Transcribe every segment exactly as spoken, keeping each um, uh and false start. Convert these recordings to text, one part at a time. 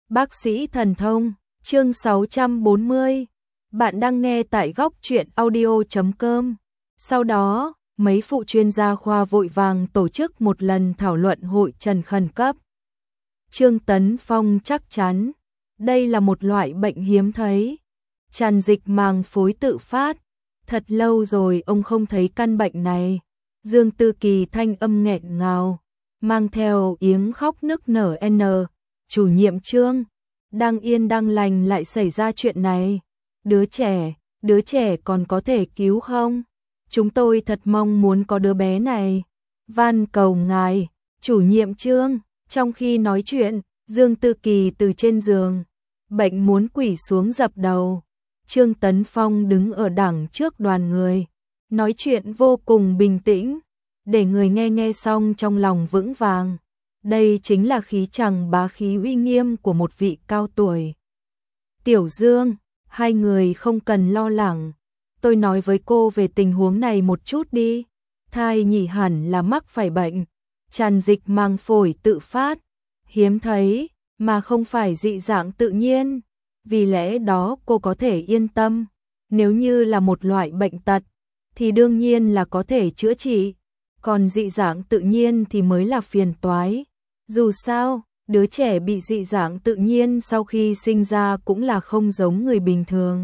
Bác sĩ thần thông, chương sáu trăm bốn mươi. Bạn đang nghe tại góc truyện audio chấm com. Sau đó, mấy phụ chuyên gia khoa vội vàng tổ chức một lần thảo luận hội trần khẩn cấp. Trương Tấn Phong chắc chắn, đây là một loại bệnh hiếm thấy. Tràn dịch màng phối tự phát. Thật lâu rồi ông không thấy căn bệnh này. Dương Tư Kỳ thanh âm nghẹn ngào, mang theo tiếng khóc nức nở n. Chủ nhiệm Trương, đang yên đang lành lại xảy ra chuyện này. Đứa trẻ, đứa trẻ còn có thể cứu không? Chúng tôi thật mong muốn có đứa bé này. Van cầu ngài, chủ nhiệm Trương. Trong khi nói chuyện, Dương Tư Kỳ từ trên giường bệnh muốn quỳ xuống dập đầu. Trương Tấn Phong đứng ở đằng trước đoàn người, nói chuyện vô cùng bình tĩnh, để người nghe nghe xong trong lòng vững vàng. Đây chính là khí chàng bá khí uy nghiêm của một vị cao tuổi. Tiểu Dương, hai người không cần lo lắng. Tôi nói với cô về tình huống này một chút đi. Thai nhị hẳn là mắc phải bệnh tràn dịch màng phổi tự phát, hiếm thấy, mà không phải dị dạng tự nhiên. Vì lẽ đó cô có thể yên tâm. Nếu như là một loại bệnh tật, thì đương nhiên là có thể chữa trị. Còn dị dạng tự nhiên thì mới là phiền toái. Dù sao, đứa trẻ bị dị dạng tự nhiên sau khi sinh ra cũng là không giống người bình thường.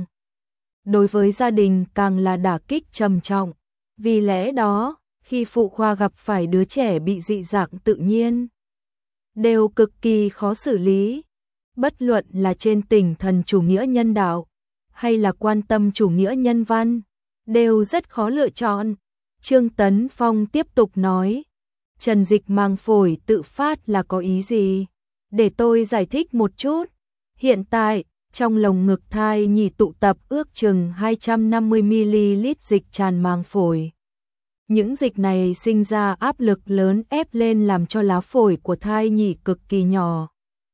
Đối với gia đình càng là đả kích trầm trọng. Vì lẽ đó, khi phụ khoa gặp phải đứa trẻ bị dị dạng tự nhiên, đều cực kỳ khó xử lý. Bất luận là trên tinh thần chủ nghĩa nhân đạo, hay là quan tâm chủ nghĩa nhân văn, đều rất khó lựa chọn. Trương Tấn Phong tiếp tục nói, tràn dịch màng phổi tự phát là có ý gì? Để tôi giải thích một chút. Hiện tại, trong lồng ngực thai nhì tụ tập ước chừng hai trăm năm mươi mi li lít dịch tràn màng phổi. Những dịch này sinh ra áp lực lớn ép lên làm cho lá phổi của thai nhì cực kỳ nhỏ.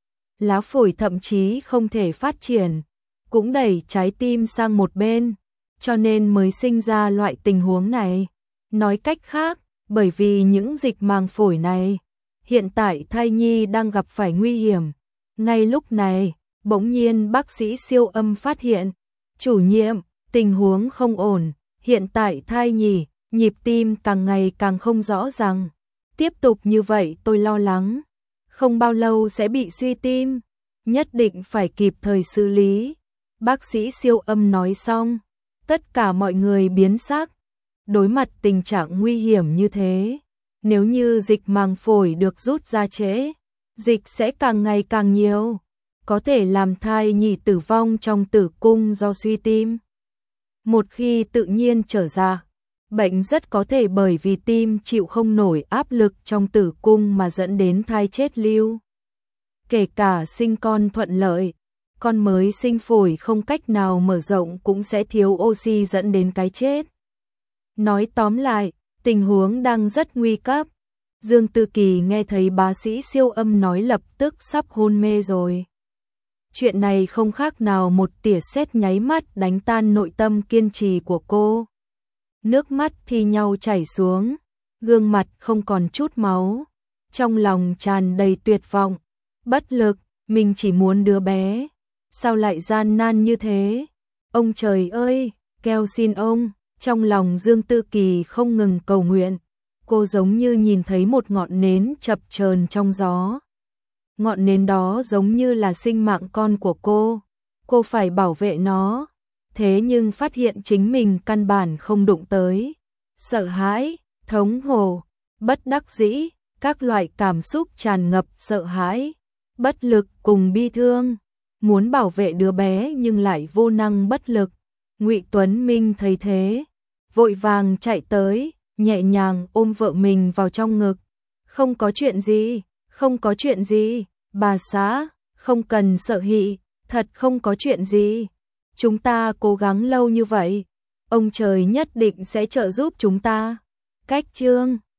Lá phổi thậm chí không thể phát triển, cũng đẩy trái tim sang một bên, cho nên mới sinh ra loại tình huống này. Nói cách khác, bởi vì những dịch màng phổi này, hiện tại thai nhi đang gặp phải nguy hiểm. Ngay lúc này, bỗng nhiên bác sĩ siêu âm phát hiện, chủ nhiệm, tình huống không ổn, hiện tại thai nhi, nhịp tim càng ngày càng không rõ ràng. Tiếp tục như vậy tôi lo lắng, không bao lâu sẽ bị suy tim, nhất định phải kịp thời xử lý. Bác sĩ siêu âm nói xong, tất cả mọi người biến sắc. Đối mặt tình trạng nguy hiểm như thế, nếu như dịch màng phổi được rút ra trễ, dịch sẽ càng ngày càng nhiều, có thể làm thai nhi tử vong trong tử cung do suy tim. Một khi tự nhiên trở ra, bệnh rất có thể bởi vì tim chịu không nổi áp lực trong tử cung mà dẫn đến thai chết lưu. Kể cả sinh con thuận lợi, con mới sinh phổi không cách nào mở rộng cũng sẽ thiếu oxy dẫn đến cái chết. Nói tóm lại, tình huống đang rất nguy cấp. Dương Tư Kỳ nghe thấy bác sĩ siêu âm nói lập tức sắp hôn mê rồi. Chuyện này không khác nào một tia sét nháy mắt đánh tan nội tâm kiên trì của cô. Nước mắt thi nhau chảy xuống, gương mặt không còn chút máu, trong lòng tràn đầy tuyệt vọng, bất lực, mình chỉ muốn đứa bé, sao lại gian nan như thế? Ông trời ơi, kêu xin ông. Trong lòng Dương Tư Kỳ không ngừng cầu nguyện, cô giống như nhìn thấy một ngọn nến chập chờn trong gió. Ngọn nến đó giống như là sinh mạng con của cô, cô phải bảo vệ nó, thế nhưng phát hiện chính mình căn bản không đụng tới. Sợ hãi, thống khổ, bất đắc dĩ, các loại cảm xúc tràn ngập sợ hãi, bất lực cùng bi thương, muốn bảo vệ đứa bé nhưng lại vô năng bất lực. Ngụy Tuấn Minh thấy thế, vội vàng chạy tới, nhẹ nhàng ôm vợ mình vào trong ngực. Không có chuyện gì, không có chuyện gì, bà xã, không cần sợ hị, thật không có chuyện gì. Chúng ta cố gắng lâu như vậy, ông trời nhất định sẽ trợ giúp chúng ta. Cách chương